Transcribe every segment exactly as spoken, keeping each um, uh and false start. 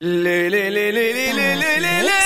لي لي لي لي لي لي لي لي لي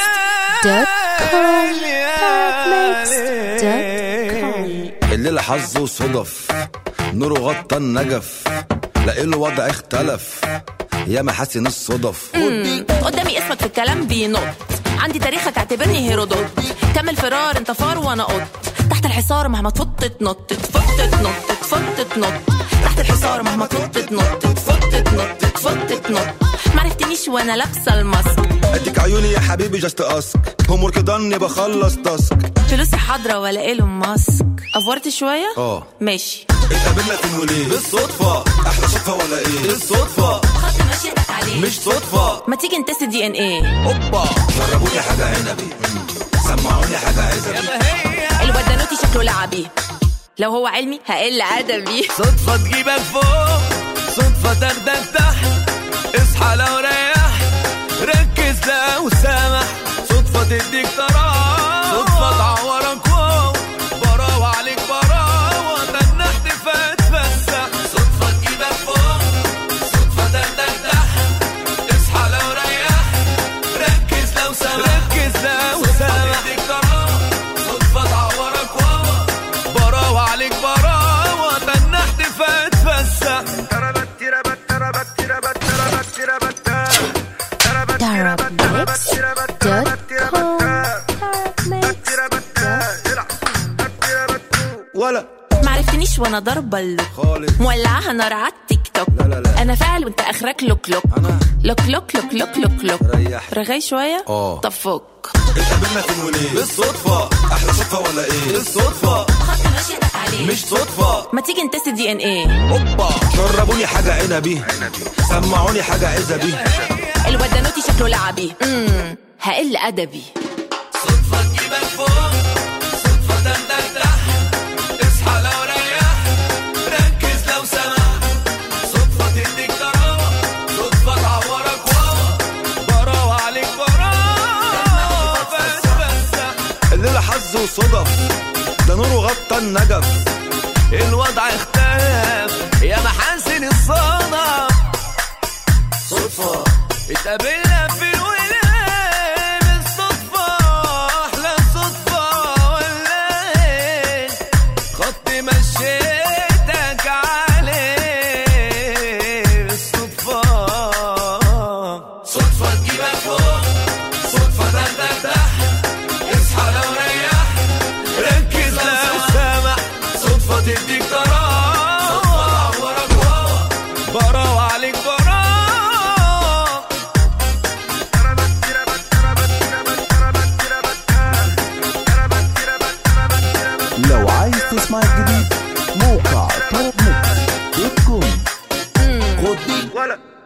الليلة حظ وصدف، نوره غطى النجف، لقيله وضع اختلف يا محاسن الصدف. قدامي اسمك في الكلام بينط، عندي تاريخك اعتبرني هيرودوت، كمل فرار انت فار وانا قط، تحت الحصار مهما تفوت تنط تفوت تنط تفوت تنط، تحت الحصار مهما تفوت تنط تفوت تنط تفوت تنط، معرفتنيش وانا لابسه الماسك. اديك عيوني يا حبيبي جاست اسك، هومور كده اني بخلص تاسك، فلوسي حاضره ولا ايلون ماسك. افورت شويه اه ماشي. اتقابلنا فين وليه؟ بالصدفه. احلى صدفه ولا ايه؟ بالصدفه. خط مشيتك عليه مش صدفه. ما تيجي نتست دي ان ايه. اوبا جربوني حاجه عنبي، سمعوني حاجه عزبي، الودانوتي شكله لعبي، لو هو علمي هقل ادبي. صدفة تجيبك فوق، صدفة تاخدك تحت، اصحى لو ريح، ركز لو سامح، صدفة تديك طراوة، صدفة تعورك واو، براوة عليك براوة، تنحت فتفسح. صدفة تجيبك فوق، صدفة تاخدك تحت، اصحى لو ريح، ركز لو سامح، ركز لو سامح، تديك طراوة، صدفة تعورك واو، براوة عليك براوة، تنحت فتفسح. ولا معرفتنيش وانا ضربه اللوك خالص، مولعاها نار على التيك توك. لا لا لا. انا فاعل وانت اخرك لوك لوك أنا. لوك لوك لوك لوك لوك لوك ريح. رغاي شويه اه. طب فك. اتقابلنا فين وليه؟ بالصدفه. احلى صدفه ولا ايه؟ بالصدفه. خط مشيتك عليه مش صدفه. ما تيجي نتست دي ان ايه. اوبا جربوني حاجه عنبي، سمعوني حاجه عزبي، الودانوتي شكله لعبي، امم هقل ادبي. صدفة تجيبك فوق، صدفة تاخدك تحت، اصحى لو ريح، ركز لو سمح، صدفة تديك طراوة، صدفة تعورك واو، براوة عليك براوة، فتفسح. الليله حظ وصدف، ده نوره غطى النجف، الوضع اختلف يا محاسن الصدف، صدفه اتقابلنا في الولاية بالصدفة، أحلى صدفة ولا إيه؟ خط مشيتك عليه بالصدفة، صدفة تجيبك فوق، صدفة تاخدك تحت، اصحى لو ريح، ركز لو سامح، صدفة تديك طراوة، صدفة تعورك واو، براوة عليك براوة. لو عايز تسمع الجديد موقع طرب ميكس دوت كوم. خد دي ولا